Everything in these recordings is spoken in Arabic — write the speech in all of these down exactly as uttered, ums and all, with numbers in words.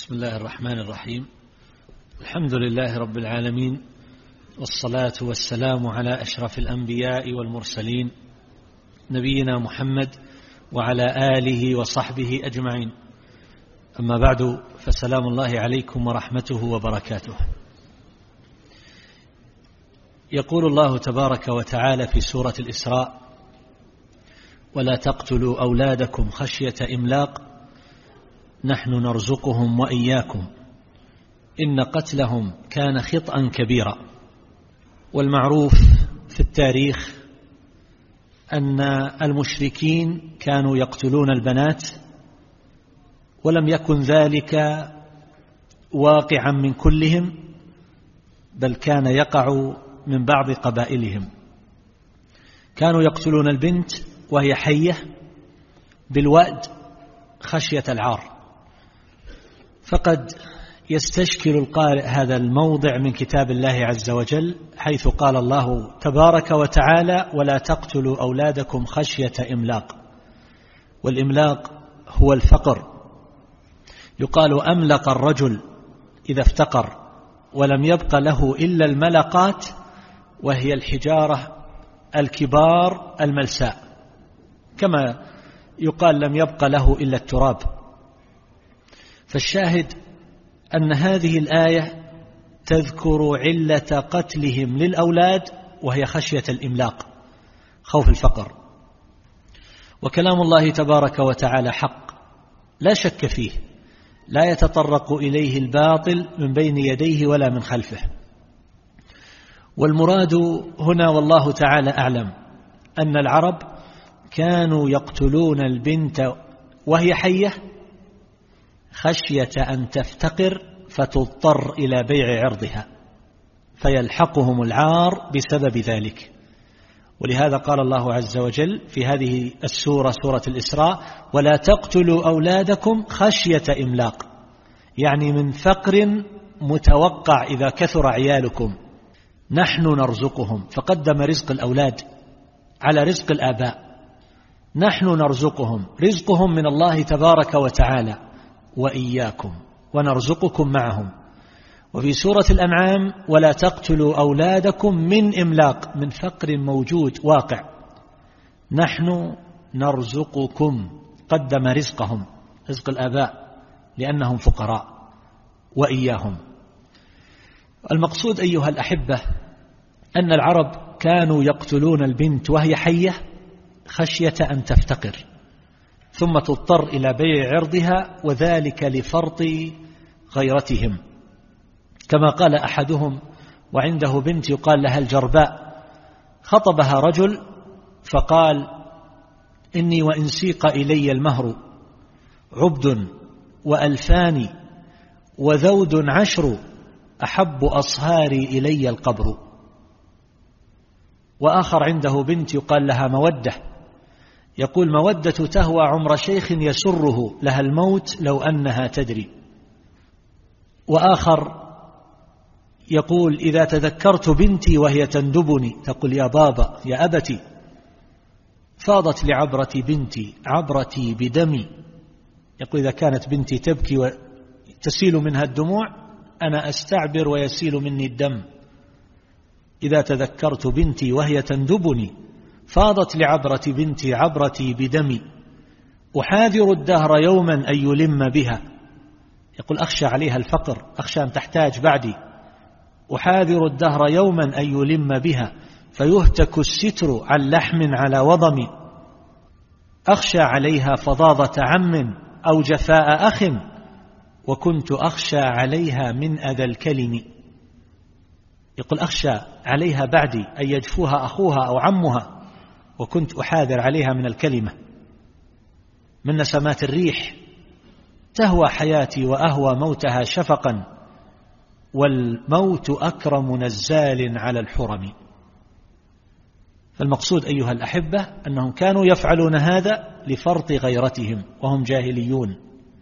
بسم الله الرحمن الرحيم. الحمد لله رب العالمين، والصلاة والسلام على أشرف الأنبياء والمرسلين نبينا محمد وعلى آله وصحبه أجمعين. أما بعد، فسلام الله عليكم ورحمته وبركاته. يقول الله تبارك وتعالى في سورة الإسراء: ولا تقتلوا أولادكم خشية إملاق نحن نرزقهم وإياكم إن قتلهم كان خطأ كبيرا. والمعروف في التاريخ أن المشركين كانوا يقتلون البنات، ولم يكن ذلك واقعا من كلهم، بل كان يقع من بعض قبائلهم. كانوا يقتلون البنت وهي حية بالوأد خشية العار. فقد يستشكل القارئ هذا الموضع من كتاب الله عز وجل، حيث قال الله تبارك وتعالى: ولا تقتلوا أولادكم خشية إملاق. والإملاق هو الفقر. يقال أملق الرجل إذا افتقر ولم يبق له إلا الملقات، وهي الحجارة الكبار الملساء، كما يقال لم يبق له إلا التراب. فالشاهد أن هذه الآية تذكر علة قتلهم للأولاد، وهي خشية الإملاق، خوف الفقر. وكلام الله تبارك وتعالى حق لا شك فيه، لا يتطرق إليه الباطل من بين يديه ولا من خلفه. والمراد هنا والله تعالى أعلم أن العرب كانوا يقتلون البنت وهي حية خشية أن تفتقر فتضطر إلى بيع عرضها، فيلحقهم العار بسبب ذلك. ولهذا قال الله عز وجل في هذه السورة، سورة الإسراء: ولا تقتلوا أولادكم خشية إملاق، يعني من فقر متوقع إذا كثر عيالكم. نحن نرزقهم، فقدم رزق الأولاد على رزق الآباء. نحن نرزقهم، رزقهم من الله تبارك وتعالى، وإياكم، ونرزقكم معهم. وفي سورة الأنعام: ولا تقتلوا أولادكم من إملاق، من فقر موجود واقع. نحن نرزقكم، قدم رزقهم، رزق الآباء لأنهم فقراء، وإياهم. المقصود أيها الأحبة أن العرب كانوا يقتلون البنت وهي حية خشية أن تفتقر ثم تضطر إلى بيع عرضها، وذلك لفرط غيرتهم. كما قال أحدهم وعنده بنت يقال لها الجرباء، خطبها رجل فقال: إني وإن سيق إلي المهر عبد وألفان وذود عشر أحب أصهاري إلي القبر. وآخر عنده بنت يقال لها مودة، يقول: مودة تهوى عمر شيخ يسره لها الموت لو أنها تدري. وآخر يقول: إذا تذكرت بنتي وهي تندبني، تقول: يا بابا يا أبتي، فاضت لعبرة بنتي عبرتي بدمي. يقول: إذا كانت بنتي تبكي وتسيل منها الدموع، أنا أستعبر ويسيل مني الدم. إذا تذكرت بنتي وهي تندبني، فاضت لعبرة بنتي عبرتي بدمي، أحاذر الدهر يوما أن يلم بها. يقول: أخشى عليها الفقر، أخشى أن تحتاج بعدي. أحاذر الدهر يوما أن يلم بها، فيهتك الستر عن لحم على وضم. أخشى عليها فظاظة عم أو جفاء أخ، وكنت أخشى عليها من أذى الكلم. يقول: أخشى عليها بعدي أن يجفوها أخوها أو عمها، وكنت أحاذر عليها من الكلمة، من نسمات الريح. تهوى حياتي وأهوى موتها شفقا، والموت أكرم نزال على الحرم. فالمقصود أيها الأحبة أنهم كانوا يفعلون هذا لفرط غيرتهم وهم جاهليون،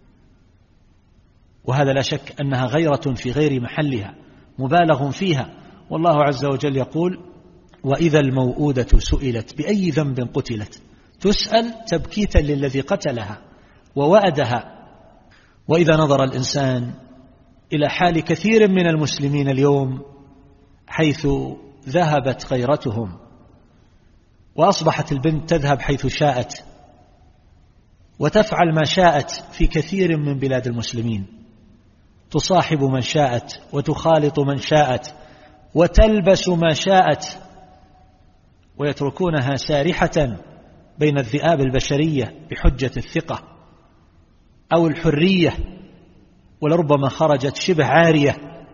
وهذا لا شك أنها غيرة في غير محلها مبالغ فيها. والله عز وجل يقول: وإذا الموءودة سئلت بأي ذنب قتلت، تسأل تبكيتا للذي قتلها ووأدها. وإذا نظر الإنسان إلى حال كثير من المسلمين اليوم حيث ذهبت غيرتهم وأصبحت البنت تذهب حيث شاءت وتفعل ما شاءت في كثير من بلاد المسلمين، تصاحب من شاءت وتخالط من شاءت وتلبس ما شاءت، ويتركونها سارحة بين الذئاب البشرية بحجة الثقة أو الحرية، ولربما خرجت شبه عارية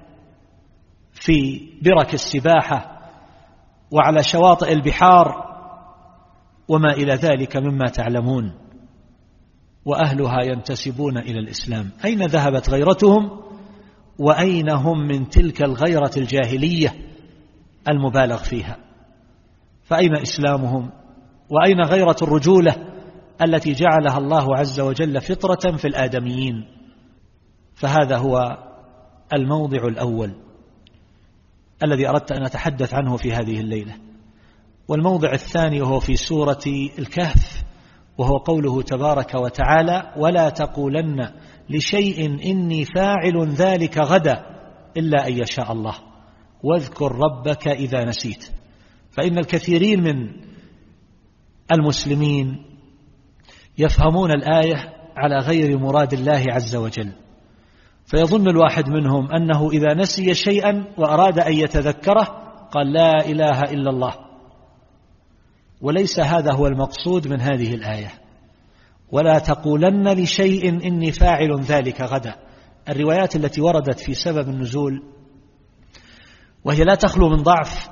في برك السباحة وعلى شواطئ البحار وما إلى ذلك مما تعلمون، وأهلها ينتسبون إلى الإسلام. أين ذهبت غيرتهم؟ وأين هم من تلك الغيرة الجاهلية المبالغ فيها؟ فأين إسلامهم؟ وأين غيرة الرجولة التي جعلها الله عز وجل فطرة في الآدميين؟ فهذا هو الموضع الأول الذي أردت أن أتحدث عنه في هذه الليلة. والموضع الثاني هو في سورة الكهف، وهو قوله تبارك وتعالى: ولا تقولن لشيء إني فاعل ذلك غدا إلا أن يشاء الله واذكر ربك إذا نسيت. فإن الكثيرين من المسلمين يفهمون الآية على غير مراد الله عز وجل، فيظن الواحد منهم أنه إذا نسي شيئا وأراد أن يتذكره قال لا إله إلا الله، وليس هذا هو المقصود من هذه الآية. ولا تقولن لشيء إني فاعل ذلك غدا. الروايات التي وردت في سبب النزول وهي لا تخلو من ضعف،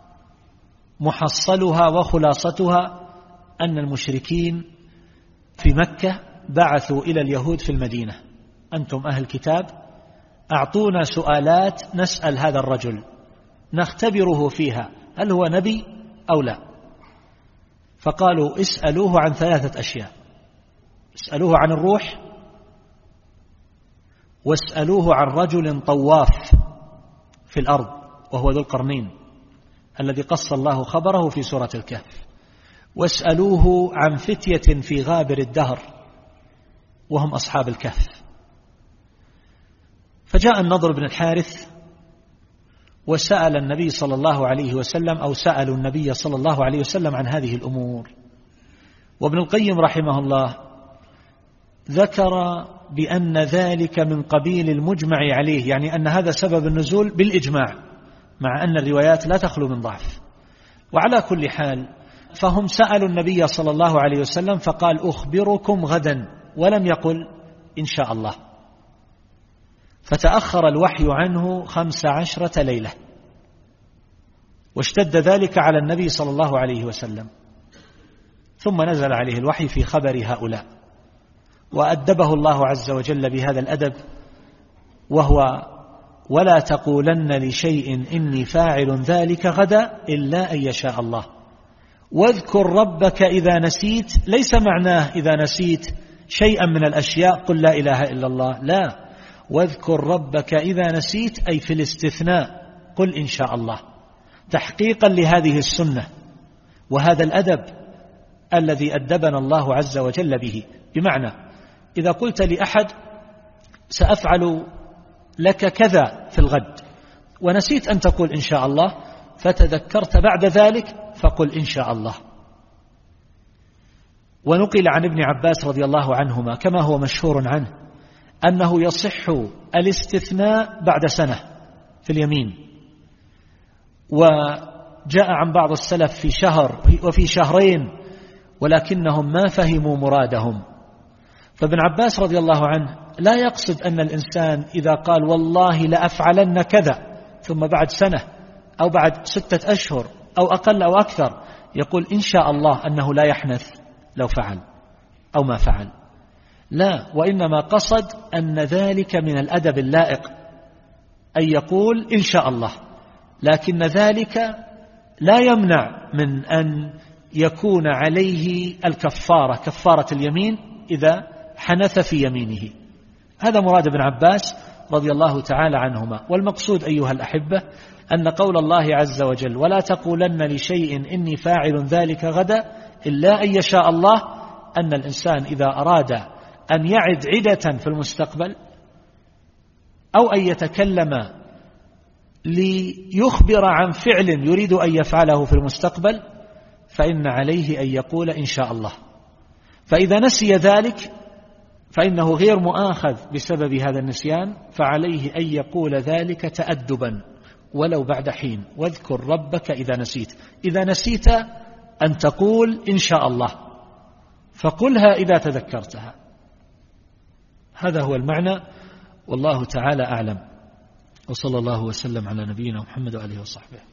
محصلها وخلاصتها أن المشركين في مكة بعثوا إلى اليهود في المدينة: أنتم أهل كتاب، أعطونا سؤالات نسأل هذا الرجل نختبره فيها هل هو نبي أو لا. فقالوا: اسألوه عن ثلاثة أشياء: اسألوه عن الروح، واسألوه عن رجل طواف في الأرض وهو ذو القرنين الذي قص الله خبره في سورة الكهف، واسألوه عن فتية في غابر الدهر وهم أصحاب الكهف. فجاء النضر بن الحارث وسأل النبي صلى الله عليه وسلم، أو سألوا النبي صلى الله عليه وسلم عن هذه الأمور. وابن القيم رحمه الله ذكر بأن ذلك من قبيل المجمع عليه، يعني أن هذا سبب النزول بالإجماع، مع أن الروايات لا تخلو من ضعف. وعلى كل حال فهم سألوا النبي صلى الله عليه وسلم فقال: أخبركم غدا، ولم يقل إن شاء الله. فتأخر الوحي عنه خمس عشرة ليلة، واشتد ذلك على النبي صلى الله عليه وسلم، ثم نزل عليه الوحي في خبر هؤلاء، وأدبه الله عز وجل بهذا الأدب، وهو: ولا تقولن لشيء إني فاعل ذلك غدا إلا أن يشاء الله واذكر ربك إذا نسيت. ليس معناه إذا نسيت شيئا من الأشياء قل لا إله إلا الله، لا، واذكر ربك إذا نسيت أي في الاستثناء قل إن شاء الله، تحقيقا لهذه السنة وهذا الأدب الذي أدبنا الله عز وجل به. بمعنى إذا قلت لأحد سأفعل لك كذا في الغد ونسيت أن تقول إن شاء الله، فتذكرت بعد ذلك فقل إن شاء الله. ونقل عن ابن عباس رضي الله عنهما كما هو مشهور عنه أنه يصح الاستثناء بعد سنة في اليمين، وجاء عن بعض السلف في شهر وفي شهرين، ولكنهم ما فهموا مرادهم. فابن عباس رضي الله عنه لا يقصد أن الإنسان إذا قال والله لأفعلن كذا ثم بعد سنة أو بعد ستة أشهر أو أقل أو أكثر يقول إن شاء الله أنه لا يحنث لو فعل أو ما فعل، لا، وإنما قصد أن ذلك من الأدب اللائق أن يقول إن شاء الله، لكن ذلك لا يمنع من أن يكون عليه الكفارة، كفارة اليمين إذا حنث في يمينه. هذا مراد ابن عباس رضي الله تعالى عنهما. والمقصود أيها الأحبة أن قول الله عز وجل ولا تقولن لشيء إني فاعل ذلك غدا إلا أن يشاء الله، أن الإنسان إذا أراد أن يعد عدة في المستقبل أو أن يتكلم ليخبر عن فعل يريد أن يفعله في المستقبل، فإن عليه أن يقول إن شاء الله. فإذا نسي ذلك فإنه غير مؤاخذ بسبب هذا النسيان، فعليه أن يقول ذلك تأدبا ولو بعد حين. واذكر ربك إذا نسيت. إذا نسيت أن تقول إن شاء الله، فقلها إذا تذكرتها. هذا هو المعنى، والله تعالى أعلم. وصلى الله وسلم على نبينا محمد وآله وصحبه.